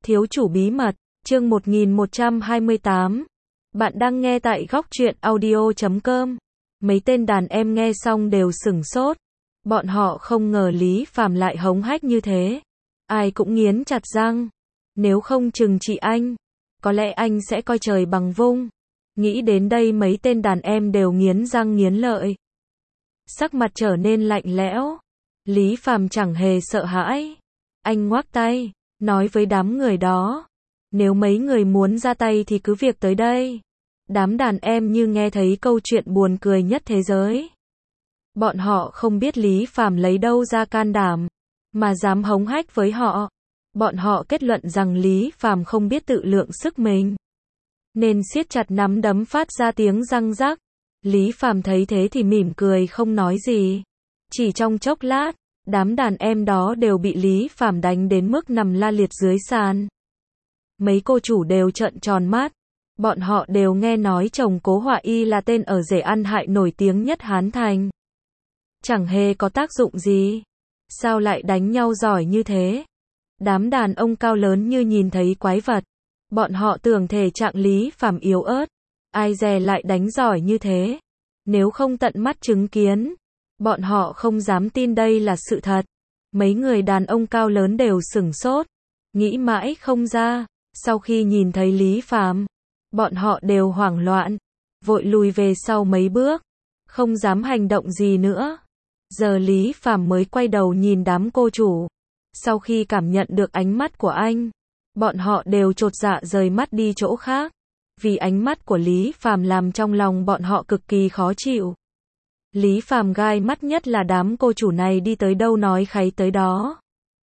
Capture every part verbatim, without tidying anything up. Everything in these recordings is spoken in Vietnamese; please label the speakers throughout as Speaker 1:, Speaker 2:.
Speaker 1: Thiếu chủ bí mật, chương một nghìn một trăm hai mươi tám. Bạn đang nghe tại góc truyện audio chấm com. Mấy tên đàn em nghe xong đều sửng sốt. Bọn họ không ngờ Lý Phàm lại hống hách như thế. Ai cũng nghiến chặt răng. Nếu không trừng trị anh, có lẽ anh sẽ coi trời bằng vung. Nghĩ đến đây mấy tên đàn em đều nghiến răng nghiến lợi. Sắc mặt trở nên lạnh lẽo. Lý Phàm chẳng hề sợ hãi. Anh ngoác tay, nói với đám người đó. Nếu mấy người muốn ra tay thì cứ việc tới đây. Đám đàn em như nghe thấy câu chuyện buồn cười nhất thế giới. Bọn họ không biết Lý Phàm lấy đâu ra can đảm, mà dám hống hách với họ. Bọn họ kết luận rằng Lý Phàm không biết tự lượng sức mình, nên siết chặt nắm đấm phát ra tiếng răng rắc. Lý Phàm thấy thế thì mỉm cười không nói gì. Chỉ trong chốc lát, đám đàn em đó đều bị Lý Phàm đánh đến mức nằm la liệt dưới sàn. Mấy cô chủ đều trợn tròn mắt. Bọn họ đều nghe nói chồng Cố Họa Y là tên ở rể ăn hại nổi tiếng nhất Hán Thành. Chẳng hề có tác dụng gì. Sao lại đánh nhau giỏi như thế? Đám đàn ông cao lớn như nhìn thấy quái vật. Bọn họ tưởng thể trạng Lý Phàm yếu ớt. Ai dè lại đánh giỏi như thế. Nếu không tận mắt chứng kiến, bọn họ không dám tin đây là sự thật. Mấy người đàn ông cao lớn đều sửng sốt. Nghĩ mãi không ra. Sau khi nhìn thấy Lý Phàm, bọn họ đều hoảng loạn. Vội lùi về sau mấy bước. Không dám hành động gì nữa. Giờ Lý Phàm mới quay đầu nhìn đám cô chủ. Sau khi cảm nhận được ánh mắt của anh, bọn họ đều chột dạ rời mắt đi chỗ khác. Vì ánh mắt của Lý Phàm làm trong lòng bọn họ cực kỳ khó chịu. Lý Phàm gai mắt nhất là đám cô chủ này đi tới đâu nói kháy tới đó.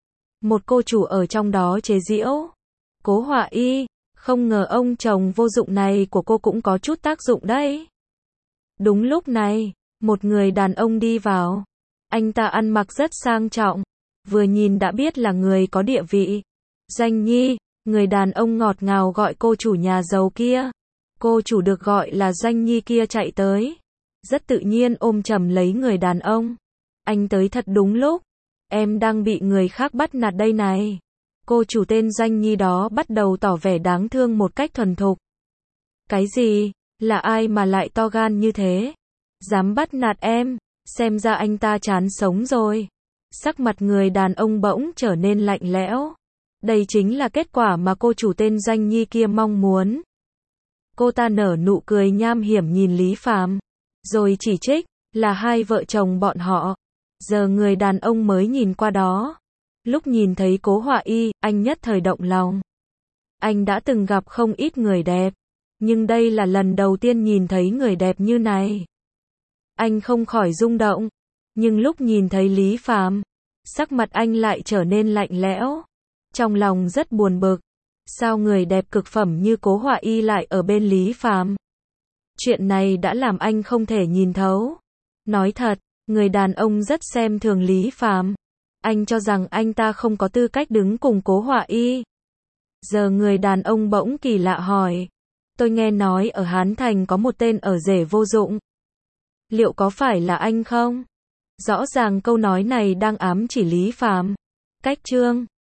Speaker 1: Một cô chủ ở trong đó chế giễu. Cố Họa Y, không ngờ ông chồng vô dụng này của cô cũng có chút tác dụng đấy. Đúng lúc này, một người đàn ông đi vào. Anh ta ăn mặc rất sang trọng, vừa nhìn đã biết là người có địa vị. Doanh Nhi, người đàn ông ngọt ngào gọi cô chủ nhà giàu kia. Cô chủ được gọi là Doanh Nhi kia chạy tới. Rất tự nhiên ôm chầm lấy người đàn ông. Anh tới thật đúng lúc. Em đang bị người khác bắt nạt đây này. Cô chủ tên Doanh Nhi đó bắt đầu tỏ vẻ đáng thương một cách thuần thục. Cái gì? Là ai mà lại to gan như thế? Dám bắt nạt em? Xem ra anh ta chán sống rồi. Sắc mặt người đàn ông bỗng trở nên lạnh lẽo. Đây chính là kết quả mà cô chủ tên Doanh Nhi kia mong muốn. Cô ta nở nụ cười nham hiểm nhìn Lý Phàm, rồi chỉ trích, là hai vợ chồng bọn họ. Giờ người đàn ông mới nhìn qua đó. Lúc nhìn thấy Cố Họa Y, anh nhất thời động lòng. Anh đã từng gặp không ít người đẹp, nhưng đây là lần đầu tiên nhìn thấy người đẹp như này. Anh không khỏi rung động, nhưng lúc nhìn thấy Lý Phàm, sắc mặt anh lại trở nên lạnh lẽo. Trong lòng rất buồn bực, sao người đẹp cực phẩm như Cố Họa Y lại ở bên Lý Phàm? Chuyện này đã làm anh không thể nhìn thấu. Nói thật, người đàn ông rất xem thường Lý Phàm. Anh cho rằng anh ta không có tư cách đứng cùng Cố Họa Y. Giờ người đàn ông bỗng kỳ lạ hỏi. Tôi nghe nói ở Hán Thành có một tên ở rể vô dụng. Liệu có phải là anh không? Rõ ràng câu nói này đang ám chỉ Lý Phàm. Cách chương